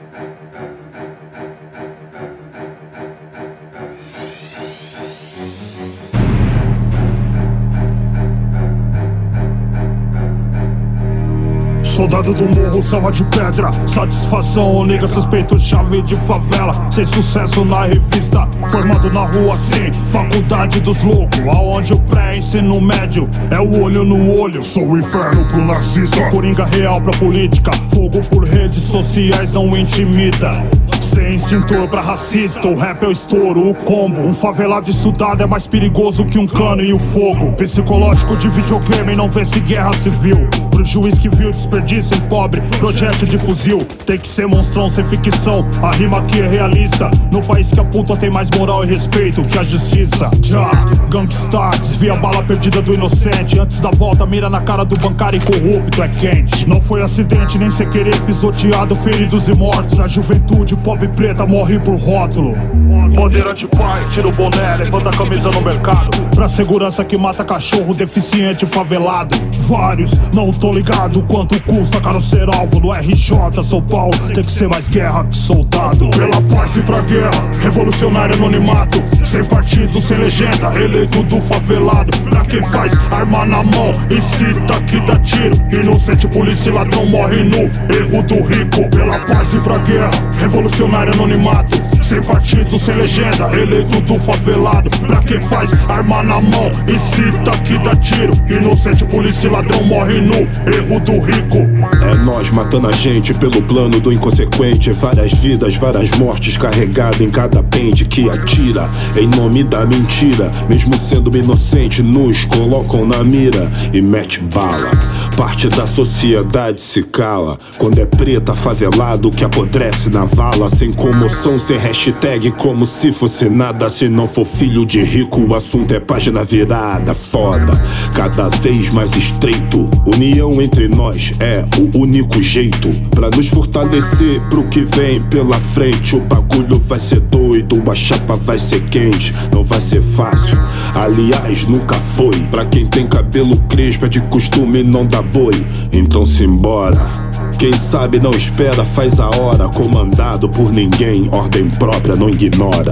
Soldado do morro, selva de pedra, satisfação, nega suspeito, chave de favela. Sem sucesso na revista, formado na rua sim, faculdade dos loucos, aonde o pré-ensino médio é o olho no olho. Sou o inferno pro nazista, coringa real pra política, fogo por redes sociais não intimida. Sem cintor pra racista, o rap é o estouro, o combo. Um favelado estudado é mais perigoso que um cano e o fogo. Psicológico de videogame não vence guerra civil. Pro juiz que viu desperdício em pobre, projétil de fuzil. Tem que ser monstrão sem ficção, a rima aqui é realista. No país que a puta tem mais moral e respeito que a justiça. Já, gangstar, desvia a bala perdida do inocente. Antes da volta, mira na cara do bancário corrupto, é quente. Não foi acidente, nem sem querer, pisoteado, feridos e mortos. A juventude pobre e preta morre por rótulo. Bandeira de paz, tira o boné, levanta a camisa no mercado. Pra segurança que mata cachorro deficiente favelado. Vários, não tô ligado quanto custa caro ser alvo no RJ São Paulo. Tem que ser mais guerra que soldado. Pela paz e pra guerra, revolucionário anonimato. Sem partido, sem legenda, eleito do favelado. Pra quem faz arma na mão e cita que dá tiro. Inocente polícia e ladrão morre no erro do rico. Pela paz e pra guerra, revolucionário anonimato. Sem partido, sem legenda, eleito do favelado. Pra quem faz arma na mão e cita que dá tiro. Inocente polícia e ladrão morre no erro do rico. É nós matando a gente pelo plano do inconsequente. Várias vidas, várias mortes carregadas em cada pente que atira em nome da mentira. Mesmo sendo inocente, nos colocam na mira e mete bala. Parte da sociedade se cala quando é preta, favelado que apodrece na vala. Sem comoção, sem hashtag, como se fosse nada. Se não for filho de rico, o assunto é página virada. Foda, cada vez mais estreito. União entre nós é o único jeito pra nos fortalecer pro que vem pela frente. O bagulho vai ser doido, a chapa vai ser quente. Não vai ser fácil, aliás nunca foi. Pra quem tem cabelo crespo é de costume não dá boi. Então simbora. Quem sabe não espera, faz a hora. Comandado por ninguém, ordem própria não ignora.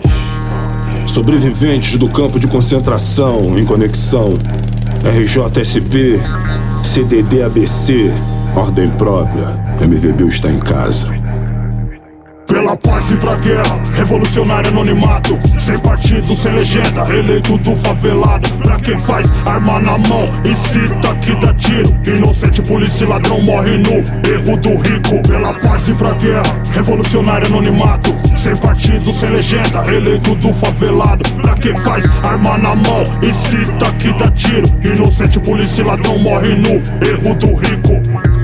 Sobreviventes do campo de concentração em conexão. RJSP, CDD ABC, ordem própria. MVB está em casa. Pela paz e pra guerra, revolucionário anonimato. Sem partido, sem legenda, eleito do favelado. Pra quem faz arma na mão e cita que dá tiro. Inocente polícia e ladrão morre no erro do rico. Pela paz e pra guerra, revolucionário anonimato. Sem partido, sem legenda, eleito do favelado. Pra quem faz arma na mão e cita que dá tiro. Inocente polícia e ladrão morre no erro do rico.